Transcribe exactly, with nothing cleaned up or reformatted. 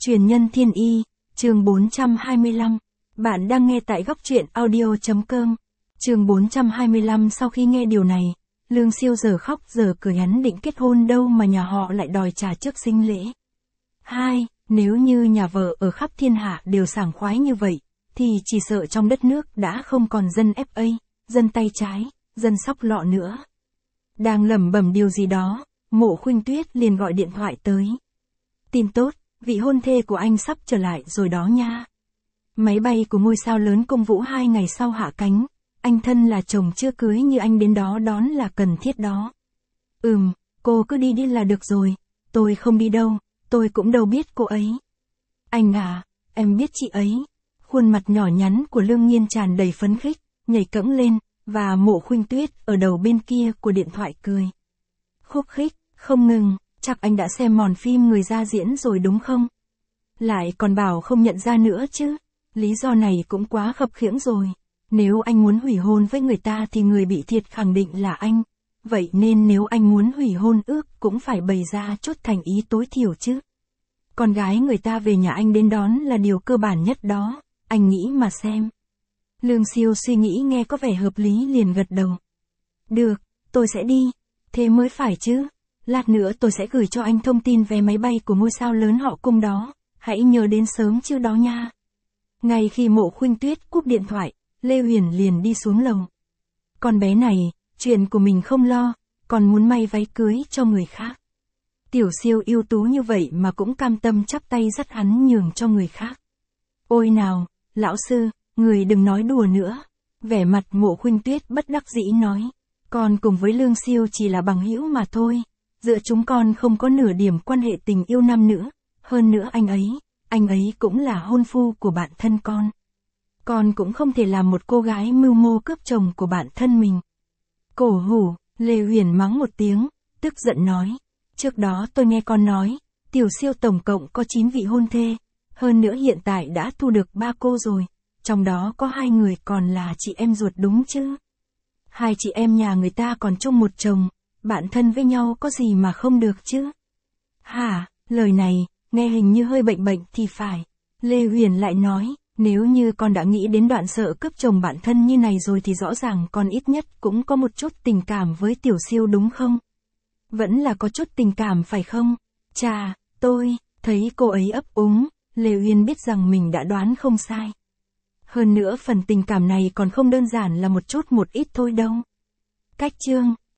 Truyền nhân thiên y, chương bốn trăm hai mươi lăm. Bạn đang nghe tại góc truyện audio chấm com. Chương bốn trăm hai mươi lăm. Sau khi nghe điều này, Lương Siêu giờ khóc giờ cười, hắn định kết hôn đâu mà nhà họ lại đòi trả trước sinh lễ. Hai, nếu như nhà vợ ở khắp thiên hạ đều sảng khoái như vậy, thì chỉ sợ trong đất nước đã không còn dân ép a, dân tay trái, dân sóc lọ nữa. Đang lẩm bẩm điều gì đó, Mộ Khuynh Tuyết liền gọi điện thoại tới. Tin tốt, vị hôn thê của anh sắp trở lại rồi đó nha. Máy bay của ngôi sao lớn Công Vũ hai ngày sau hạ cánh, anh thân là chồng chưa cưới như anh đến đó đón là cần thiết đó. Ừm, cô cứ đi đi là được rồi, tôi không đi đâu, tôi cũng đâu biết cô ấy. Anh à, em biết chị ấy. Khuôn mặt nhỏ nhắn của Lương Nhiên tràn đầy phấn khích, nhảy cẫng lên, và Mộ Khuynh Tuyết ở đầu bên kia của điện thoại cười. Khúc khích, không ngừng, chắc anh đã xem mòn phim người ra diễn rồi đúng không? Lại còn bảo không nhận ra nữa chứ, lý do này cũng quá khập khiễng rồi. Nếu anh muốn hủy hôn với người ta thì người bị thiệt khẳng định là anh. Vậy nên nếu anh muốn hủy hôn ước cũng phải bày ra chốt thành ý tối thiểu chứ. Con gái người ta về nhà anh đến đón là điều cơ bản nhất đó, anh nghĩ mà xem. Lương Siêu suy nghĩ nghe có vẻ hợp lý liền gật đầu. Được, tôi sẽ đi, thế mới phải chứ. Lát nữa tôi sẽ gửi cho anh thông tin vé máy bay của ngôi sao lớn họ Cung đó, hãy nhớ đến sớm chứ đó nha. Ngay khi Mộ Khuynh Tuyết cúp điện thoại, Lê Huyền liền đi xuống lầu. Con bé này, chuyện của mình không lo, còn muốn may váy cưới cho người khác. Tiểu Siêu ưu tú như vậy mà cũng cam tâm chắp tay dắt hắn nhường cho người khác. Ôi nào, lão sư, người đừng nói đùa nữa. Vẻ mặt Mộ Khuynh Tuyết bất đắc dĩ nói, con cùng với Lương Siêu chỉ là bằng hữu mà thôi. Giữa chúng con không có nửa điểm quan hệ tình yêu nam nữ, hơn nữa anh ấy, anh ấy cũng là hôn phu của bạn thân con. Con cũng không thể làm một cô gái mưu mô cướp chồng của bạn thân mình. Cổ hủ, Lê Huyền mắng một tiếng, tức giận nói, trước đó tôi nghe con nói, Tiểu Siêu tổng cộng có chín vị hôn thê, hơn nữa hiện tại đã thu được ba cô rồi, trong đó có hai người còn là chị em ruột đúng chứ. Hai chị em nhà người ta còn chung một chồng. Bạn thân với nhau có gì mà không được chứ? Hả, lời này, nghe hình như hơi bệnh bệnh thì phải. Lê Huyền lại nói, nếu như con đã nghĩ đến đoạn sợ cướp chồng bạn thân như này rồi thì rõ ràng con ít nhất cũng có một chút tình cảm với Tiểu Siêu đúng không? Vẫn là có chút tình cảm phải không? Chà, tôi, thấy cô ấy ấp úng, Lê Huyền biết rằng mình đã đoán không sai. Hơn nữa phần tình cảm này còn không đơn giản là một chút một ít thôi đâu. Cách chương